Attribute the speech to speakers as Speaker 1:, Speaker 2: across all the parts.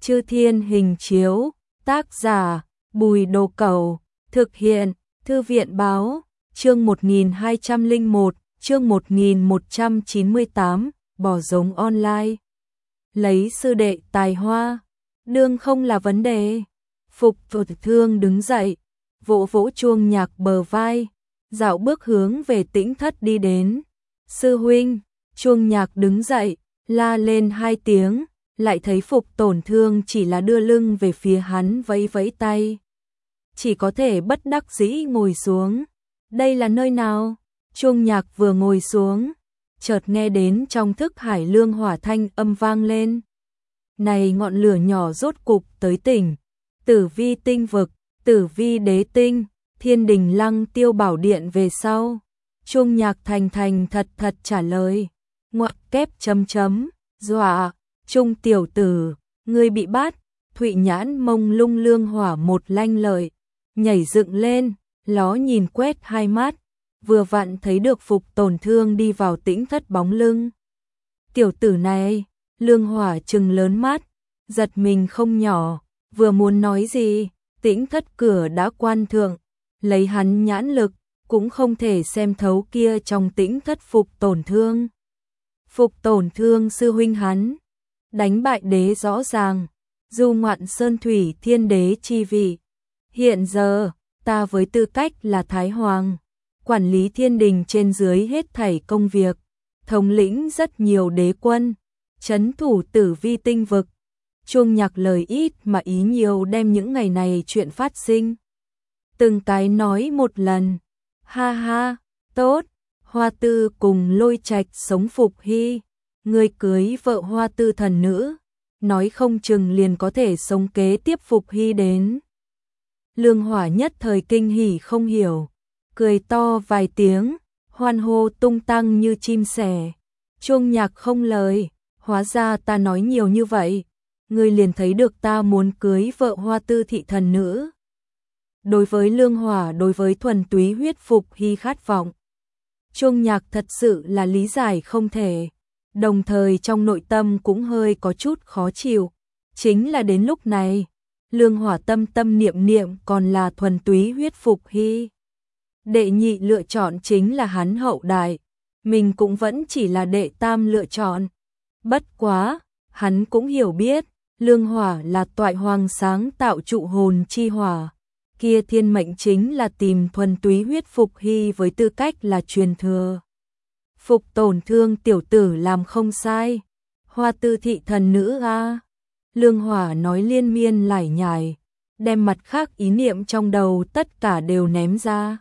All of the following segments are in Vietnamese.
Speaker 1: Chư Thiên Hình Chiếu, tác giả Bùi Đồ Cẩu, thực hiện Thư viện Báo, chương 1201, chương 1198, bỏ giống online. Lấy sư đệ tài hoa, đương không là vấn đề. Phục Thương đứng dậy, vỗ vỗ chuông nhạc bờ vai, dạo bước hướng về Tĩnh Thất đi đến. Sư huynh, chuông nhạc đứng dậy, la lên 2 tiếng, lại thấy Phục Tổn Thương chỉ là đưa lưng về phía hắn vẫy vẫy tay. Chỉ có thể bất đắc dĩ ngồi xuống. Đây là nơi nào? Chuông nhạc vừa ngồi xuống, chợt nghe đến trong thức hải lương hỏa thanh âm vang lên. Này ngọn lửa nhỏ rốt cục tới tỉnh. Tử Vi tinh vực, Tử Vi đế tinh, Thiên Đình Lăng Tiêu Bảo Điện về sau. Chuông nhạc thành thật trả lời. Ngoặc kép chấm chấm, dọa, Trung tiểu tử, ngươi bị bắt. Thụy nhãn mông lung lương hỏa một lanh lợi, nhảy dựng lên, ló nhìn quét 2 mắt, vừa vặn thấy được Phục Tổn Thương đi vào Tĩnh Thất bóng lưng. Tiểu tử này, lương hỏa trừng lớn mắt, giật mình không nhỏ, vừa muốn nói gì, Tĩnh Thất cửa đã quan thượng, lấy hắn nhãn lực, cũng không thể xem thấu kia trong Tĩnh Thất Phục Tổn Thương. Phục Tổn Thương sư huynh hắn, đánh bại đế rõ ràng, du ngoạn sơn thủy thiên đế chi vị. Hiện giờ, ta với tư cách là Thái Hoàng, quản lý thiên đình trên dưới hết thảy công việc, thống lĩnh rất nhiều đế quân, trấn thủ Tử Vi tinh vực. Chuông nhạc lời ít mà ý nhiều đem những ngày này chuyện phát sinh. Từng cái nói một lần. Ha ha, tốt, Hoa Tư cùng Lôi Trạch sống Phục Hy. Ngươi cưới vợ Hoa Tư thần nữ, nói không chừng liền có thể sống kế tiếp Phục Hy đến. Lương hỏa nhất thời kinh hỉ không hiểu, cười to vài tiếng, hoan hô tung tăng như chim sẻ. Chuông nhạc không lời, hóa ra ta nói nhiều như vậy, ngươi liền thấy được ta muốn cưới vợ Hoa Tư thị thần nữ. Đối với lương hỏa, đối với thuần túy huyết Phục Hy khát vọng, Chuông nhạc thật sự là lý giải không thể, đồng thời trong nội tâm cũng hơi có chút khó chịu. Chính là đến lúc này, lương hỏa tâm niệm còn là thuần túy huyết Phục Hy. Đệ nhị lựa chọn chính là hắn hậu đại, mình cũng vẫn chỉ là đệ tam lựa chọn. Bất quá, hắn cũng hiểu biết, lương hỏa là toại hoàng sáng tạo trụ hồn chi hỏa, kia thiên mệnh chính là tìm thuần túy huyết Phục Hy với tư cách là truyền thừa. Phục Tổn Thương tiểu tử làm không sai, Hoa Tư thị thần nữ a. Lương hỏa nói liên miên lải nhải, đem mặt khác ý niệm trong đầu tất cả đều ném ra.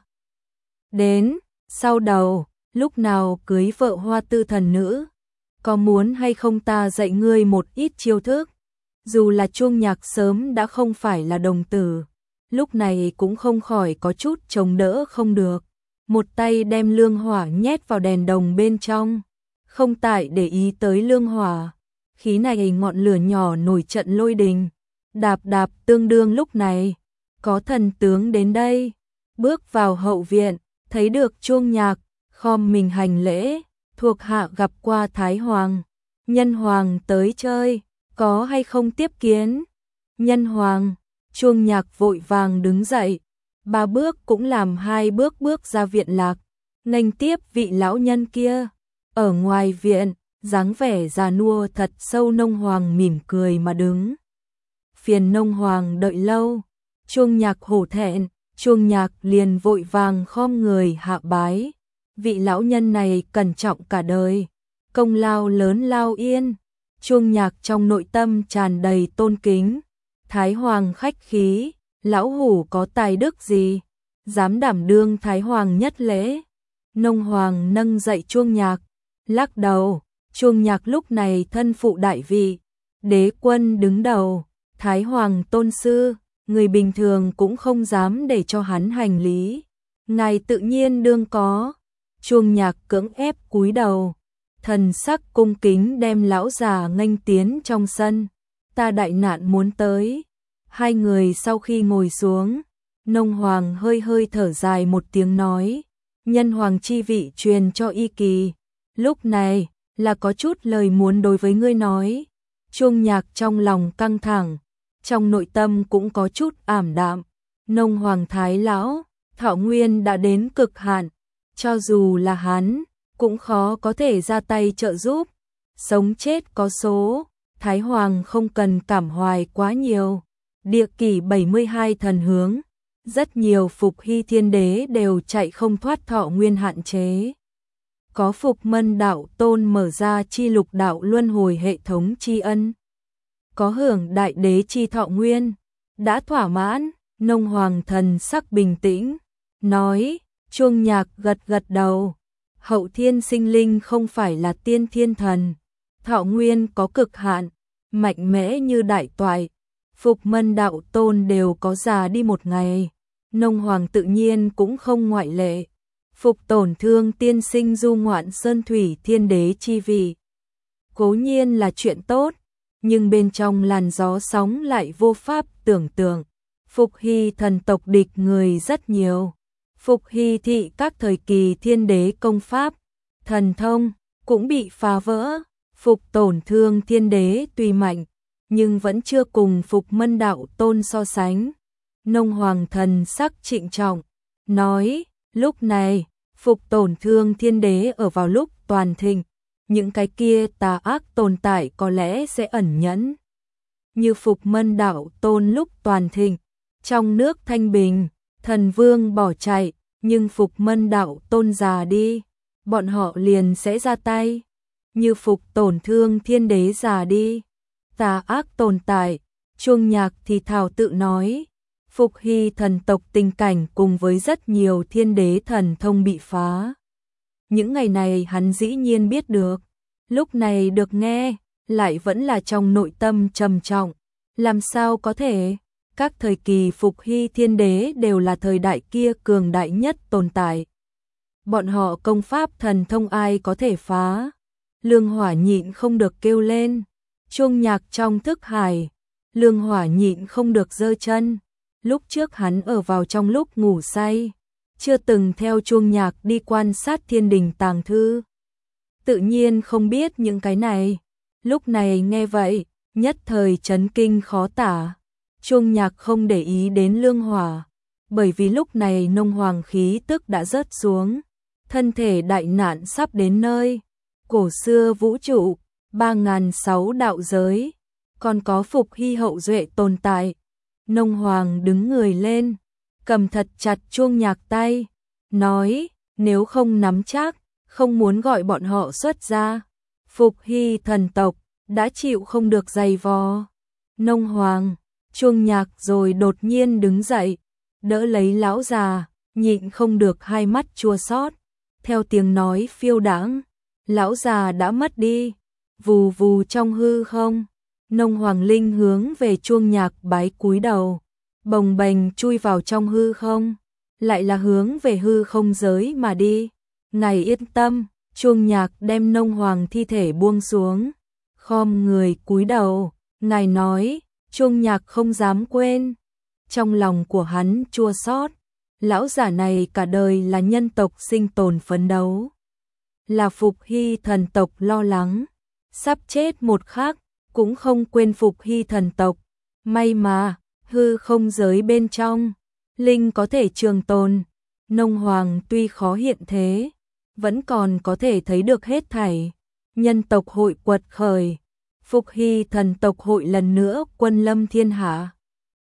Speaker 1: Đến, sau đầu, lúc nào cưới vợ Hoa Tư thần nữ, có muốn hay không ta dạy ngươi một ít chiêu thức. Dù là chuông nhạc sớm đã không phải là đồng tử, lúc này cũng không khỏi có chút chống đỡ không được. Một tay đem lương hỏa nhét vào đèn đồng bên trong, không tại để ý tới lương hỏa. Khí này ngọn lửa nhỏ nổi trận lôi đình, đạp tương đương lúc này, có thần tướng đến đây, bước vào hậu viện, thấy được chuông nhạc, khom mình hành lễ, thuộc hạ gặp qua Thái Hoàng, Nhân Hoàng tới chơi, có hay không tiếp kiến. Nhân Hoàng, chuông nhạc vội vàng đứng dậy, 3 bước cũng làm 2 bước ra viện lạc, nghênh tiếp vị lão nhân kia. Ở ngoài viện, dáng vẻ già nua thật sâu nông hoàng mỉm cười mà đứng. Phiền nông hoàng đợi lâu, chuông nhạc hổ thẹn, chuông nhạc liền vội vàng khom người hạ bái. Vị lão nhân này cẩn trọng cả đời, công lao lớn lao yên. Chuông nhạc trong nội tâm tràn đầy tôn kính. Thái Hoàng khách khí, lão hủ có tài đức gì, dám đảm đương Thái Hoàng nhất lễ. Nông hoàng nâng dậy chuông nhạc, lắc đầu. Chuông nhạc lúc này thân phụ đại vị, đế quân đứng đầu, Thái Hoàng tôn sư, người bình thường cũng không dám để cho hắn hành lý. Ngài tự nhiên đương có. Chuông nhạc cưỡng ép cúi đầu, thần sắc cung kính đem lão già nghênh tiến trong sân. Ta đại nạn muốn tới. 2 người sau khi ngồi xuống, nông hoàng hơi thở dài một tiếng nói, nhân hoàng chi vị truyền cho Y Kỳ, lúc này là có chút lời muốn đối với ngươi nói. Chuông Nhạc trong lòng căng thẳng, trong nội tâm cũng có chút ảm đạm. Nông Hoàng Thái lão, thọ nguyên đã đến cực hạn, cho dù là hắn, cũng khó có thể ra tay trợ giúp. Sống chết có số, Thái Hoàng không cần cảm hoài quá nhiều. Địa kỷ 72 thần hướng, rất nhiều Phục Hy Thiên Đế đều chạy không thoát thọ nguyên hạn chế. Có Phục Mân Đạo Tôn mở ra chi lục đạo luân hồi hệ thống tri ân. Có hưởng đại đế chi thọ nguyên, đã thỏa mãn. Nông Hoàng thần sắc bình tĩnh, nói. Chuông Nhạc gật gật đầu. Hậu thiên sinh linh không phải là tiên thiên thần, thọ nguyên có cực hạn, mạnh mẽ như đại toại. Phục Mân Đạo Tôn đều có già đi một ngày, Nông Hoàng tự nhiên cũng không ngoại lệ. Phục Tổn Thương tiên sinh du ngoạn sơn thủy thiên đế chi vị, cố nhiên là chuyện tốt, nhưng bên trong làn gió sóng lại vô pháp tưởng tượng. Phục Hy thần tộc địch người rất nhiều. Phục Hy thị các thời kỳ thiên đế công pháp, thần thông cũng bị phá vỡ. Phục Tổn Thương thiên đế tuy mạnh, nhưng vẫn chưa cùng Phục Mân Đạo Tôn so sánh. Nông Hoàng thần sắc trịnh trọng, nói, lúc này, Phục Tổn Thương thiên đế ở vào lúc toàn thịnh, những cái kia tà ác tồn tại có lẽ sẽ ẩn nhẫn. Như Phục Mân Đạo Tôn lúc toàn thịnh, trong nước thanh bình, thần vương bỏ chạy, nhưng Phục Mân Đạo Tôn già đi, bọn họ liền sẽ ra tay. Như Phục Tổn Thương thiên đế già đi, tà ác tồn tại. Chuông Nhạc thì thào tự nói, Phục Hy thần tộc tình cảnh cùng với rất nhiều thiên đế thần thông bị phá. Những ngày này hắn dĩ nhiên biết được, lúc này được nghe, lại vẫn là trong nội tâm trầm trọng. Làm sao có thể? Các thời kỳ Phục Hy thiên đế đều là thời đại kia cường đại nhất tồn tại. Bọn họ công pháp thần thông ai có thể phá? Lương Hỏa nhịn không được kêu lên. Chuông Nhạc trong thức hải, Lương Hỏa nhịn không được giơ chân. Lúc trước hắn ở vào trong lúc ngủ say, chưa từng theo Chuông Nhạc đi quan sát thiên đình tàng thư, tự nhiên không biết những cái này. Lúc này nghe vậy, nhất thời chấn kinh khó tả. Chuông Nhạc không để ý đến Lương Hỏa, bởi vì lúc này Nông Hoàng khí tức đã rớt xuống, thân thể đại nạn sắp đến nơi. Cổ xưa vũ trụ, 3006 đạo giới, còn có Phục Hy hậu duệ tồn tại. Nông Hoàng đứng người lên, cầm thật chặt Chuông Nhạc tay, nói, nếu không nắm chắc, không muốn gọi bọn họ xuất ra. Phục Hy thần tộc đã chịu không được dày vò. Nông Hoàng, Chuông Nhạc rồi đột nhiên đứng dậy, đỡ lấy lão già, nhịn không được hai mắt chua xót. Theo tiếng nói phiêu đãng, lão già đã mất đi, vù vù trong hư không. Nông Hoàng linh hướng về Chuông Nhạc bái cúi đầu, bồng bềnh chui vào trong hư không, lại là hướng về hư không giới mà đi. Ngài yên tâm. Chuông Nhạc đem Nông Hoàng thi thể buông xuống, khom người cúi đầu, ngài nói. Chuông Nhạc không dám quên, trong lòng của hắn chua xót. Lão giả này cả đời là nhân tộc sinh tồn phấn đấu, là Phục Hy thần tộc lo lắng, sắp chết một khắc cũng không quên Phục Hy thần tộc. May mà hư không giới bên trong linh có thể trường tồn. Nông Hoàng tuy khó hiện thế, vẫn còn có thể thấy được hết thảy. Nhân tộc hội quật khởi, Phục Hy thần tộc hội lần nữa quân lâm thiên hạ.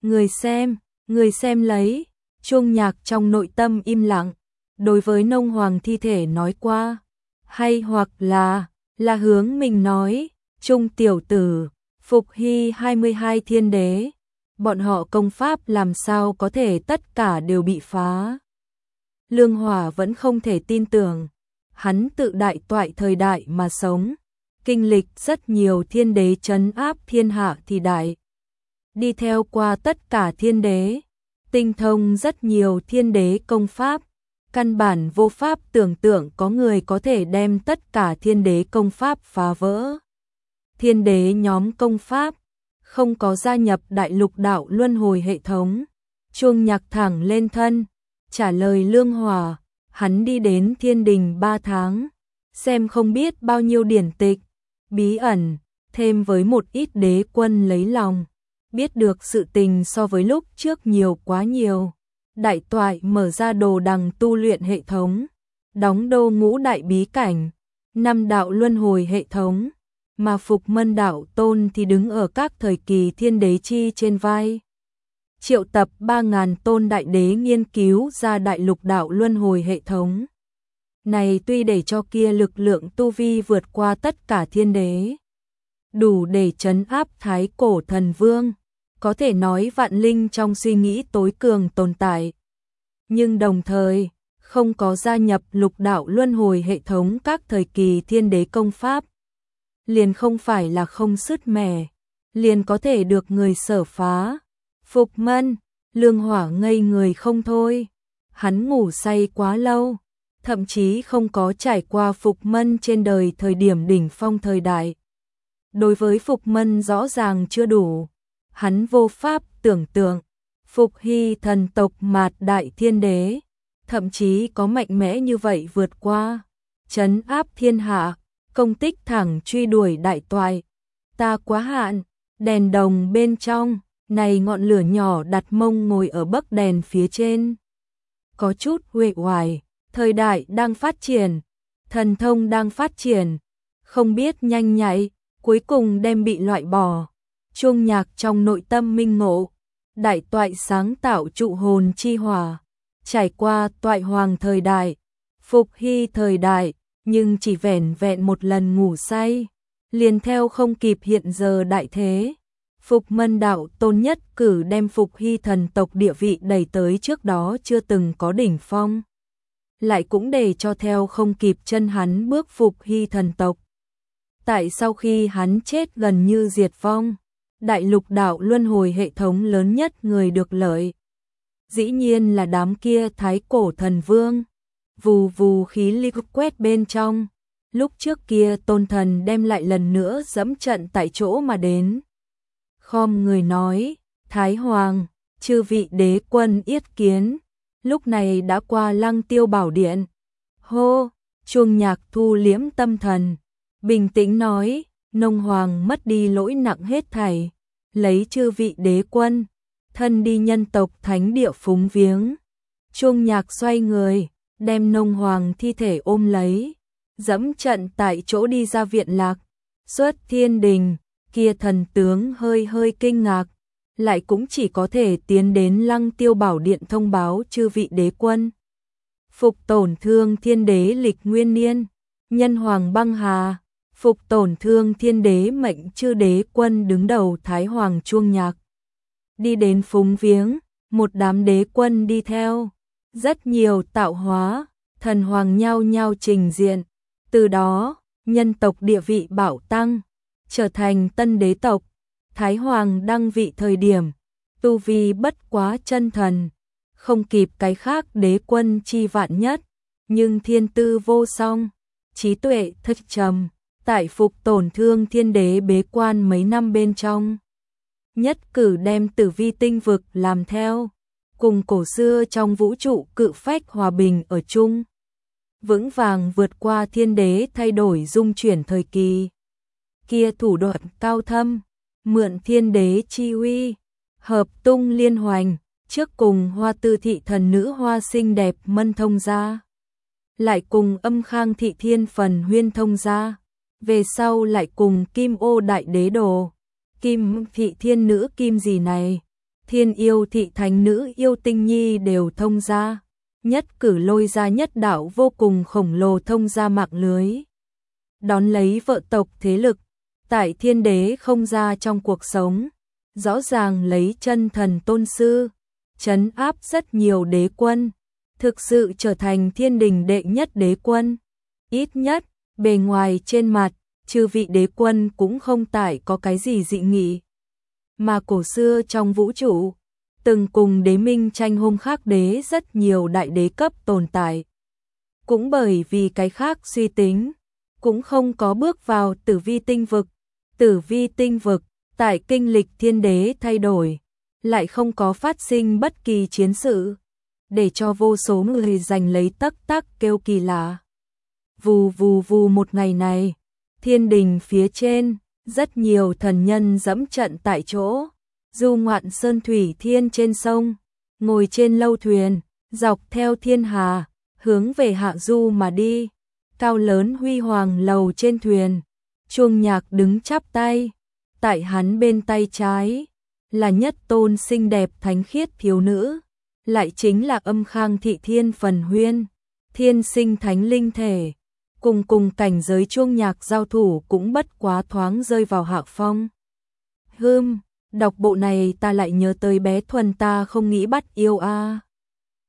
Speaker 1: Người xem lấy. Chuông Nhạc trong nội tâm im lặng, đối với Nông Hoàng thi thể nói qua, hay hoặc là hướng mình nói. Trung tiểu tử, Phục Hy 22 thiên đế, bọn họ công pháp làm sao có thể tất cả đều bị phá? Lương Hỏa vẫn không thể tin tưởng, hắn tự đại toại thời đại mà sống, kinh lịch rất nhiều thiên đế trấn áp thiên hạ thì đại, đi theo qua tất cả thiên đế, tinh thông rất nhiều thiên đế công pháp, căn bản vô pháp tưởng tượng có người có thể đem tất cả thiên đế công pháp phá vỡ. Thiên đế nhóm công pháp không có gia nhập đại lục đạo luân hồi hệ thống. Chuông Nhạc thẳng lên thân, trả lời Lương Hỏa, hắn đi đến thiên đình 3 tháng, xem không biết bao nhiêu điển tịch, bí ẩn, thêm với một ít đế quân lấy lòng, biết được sự tình so với lúc trước nhiều quá nhiều. Đại toại mở ra đồ đằng tu luyện hệ thống, đóng đô ngũ đại bí cảnh, 5 đạo luân hồi hệ thống, mà Phục Mân đạo tôn thì đứng ở các thời kỳ thiên đế chi trên vai. Triệu tập 3.000 tôn đại đế nghiên cứu ra đại lục đạo luân hồi hệ thống. Này tuy để cho kia lực lượng tu vi vượt qua tất cả thiên đế, đủ để trấn áp thái cổ thần vương, có thể nói vạn linh trong suy nghĩ tối cường tồn tại. Nhưng đồng thời, không có gia nhập lục đạo luân hồi hệ thống các thời kỳ thiên đế công pháp. Liền không phải là không sứt mẻ, liền có thể được người sở phá. Phục Mân, Lương Hỏa ngây người không thôi. Hắn ngủ say quá lâu, thậm chí không có trải qua Phục Mân trên đời thời điểm đỉnh phong thời đại. Đối với Phục Mân rõ ràng chưa đủ, hắn vô pháp tưởng tượng, Phục Hy thần tộc mạt đại thiên đế, thậm chí có mạnh mẽ như vậy vượt qua, trấn áp thiên hạ, công tích thẳng truy đuổi đại toại. Ta quá hạn, đèn đồng bên trong, này ngọn lửa nhỏ đặt mông ngồi ở bấc đèn phía trên. Có chút uể oải, thời đại đang phát triển, thần thông đang phát triển, không biết nhanh nhạy, cuối cùng đem bị loại bỏ. Chuông nhạc trong nội tâm minh ngộ, đại toại sáng tạo trụ hồn chi hỏa, trải qua toại hoàng thời đại, Phục Hy thời đại, nhưng chỉ vẻn vẹn một lần ngủ say, liền theo không kịp hiện giờ đại thế. Phục Mân đạo tôn nhất cử đem Phục Hy thần tộc địa vị đẩy tới trước đó chưa từng có đỉnh phong, lại cũng để cho theo không kịp chân hắn bước Phục Hy thần tộc. Tại sau khi hắn chết gần như diệt vong, đại lục đạo luân hồi hệ thống lớn nhất người được lợi, dĩ nhiên là đám kia thái cổ thần vương. Vù vù khí ly quét bên trong, lúc trước kia tôn thần đem lại lần nữa dẫm trận tại chỗ mà đến. Khom người nói, Thái Hoàng, chư vị đế quân yết kiến, lúc này đã qua Lăng Tiêu Bảo Điện. Hô, chuông nhạc thu liễm tâm thần, bình tĩnh nói, Nông Hoàng mất đi lỗi nặng hết thảy, lấy chư vị đế quân, thân đi nhân tộc thánh địa phúng viếng. Chuông nhạc xoay người, đem Nông Hoàng thi thể ôm lấy, dẫm trận tại chỗ đi ra viện lạc, xuất thiên đình. Kia thần tướng hơi hơi kinh ngạc, lại cũng chỉ có thể tiến đến Lăng Tiêu Bảo Điện thông báo chư vị đế quân. Phục tổn thương thiên đế lịch nguyên niên, nhân hoàng băng hà, phục tổn thương thiên đế mệnh chư đế quân đứng đầu Thái Hoàng chuông nhạc. Đi đến phúng viếng, một đám đế quân đi theo, rất nhiều tạo hóa, thần hoàng nhau nhau trình diện, từ đó, nhân tộc địa vị bảo tăng, trở thành tân đế tộc. Thái Hoàng đăng vị thời điểm, tu vi bất quá chân thần, không kịp cái khác đế quân chi vạn nhất, nhưng thiên tư vô song, trí tuệ thất trầm, tại phục tổn thương thiên đế bế quan mấy năm bên trong. Nhất cử đem Tử Vi tinh vực làm theo, cùng cổ xưa trong vũ trụ cự phách hòa bình ở chung, vững vàng vượt qua thiên đế thay đổi dung chuyển thời kỳ. Kia thủ đoạn cao thâm, mượn thiên đế chi uy, hợp tung liên hoành, trước cùng Hoa Tư thị thần nữ hoa xinh đẹp Mân thông gia, lại cùng Âm Khang thị thiên phần Huyên thông gia, về sau lại cùng Kim Ô đại đế đồ, Kim thị thiên nữ Kim gì này, Thiên Yêu thị thánh nữ Yêu Tinh Nhi đều thông gia, nhất cử lôi ra nhất đạo vô cùng khổng lồ thông gia mạng lưới. Đón lấy vợ tộc thế lực, tại thiên đế không ra trong cuộc sống, rõ ràng lấy chân thần tôn sư, trấn áp rất nhiều đế quân, thực sự trở thành thiên đình đệ nhất đế quân. Ít nhất, bề ngoài trên mặt, chư vị đế quân cũng không tại có cái gì dị nghị. Mà cổ xưa trong vũ trụ, từng cùng đế minh tranh hôn khác đế rất nhiều đại đế cấp tồn tại. Cũng bởi vì cái khác suy tính, cũng không có bước vào Tử Vi tinh vực. Tử Vi tinh vực, tại kinh lịch thiên đế thay đổi, lại không có phát sinh bất kỳ chiến sự, để cho vô số người giành lấy tắc tắc kêu kỳ lạ. Vù vù vù một ngày này, thiên đình phía trên, rất nhiều thần nhân dẫm trận tại chỗ, du ngoạn sơn thủy thiên trên sông, ngồi trên lâu thuyền, dọc theo thiên hà, hướng về hạ du mà đi. Cao lớn huy hoàng lầu trên thuyền, Chuông Nhạc đứng chắp tay, tại hắn bên tay trái là nhất tôn xinh đẹp thánh khiết thiếu nữ, lại chính là Âm Khang thị Thiên Phần Huyên, thiên sinh thánh linh thể, cùng cảnh giới Chuông Nhạc giao thủ cũng bất quá thoáng rơi vào hạ phong. Đọc bộ này ta lại nhớ tới bé Thuần ta không nghĩ bắt yêu a.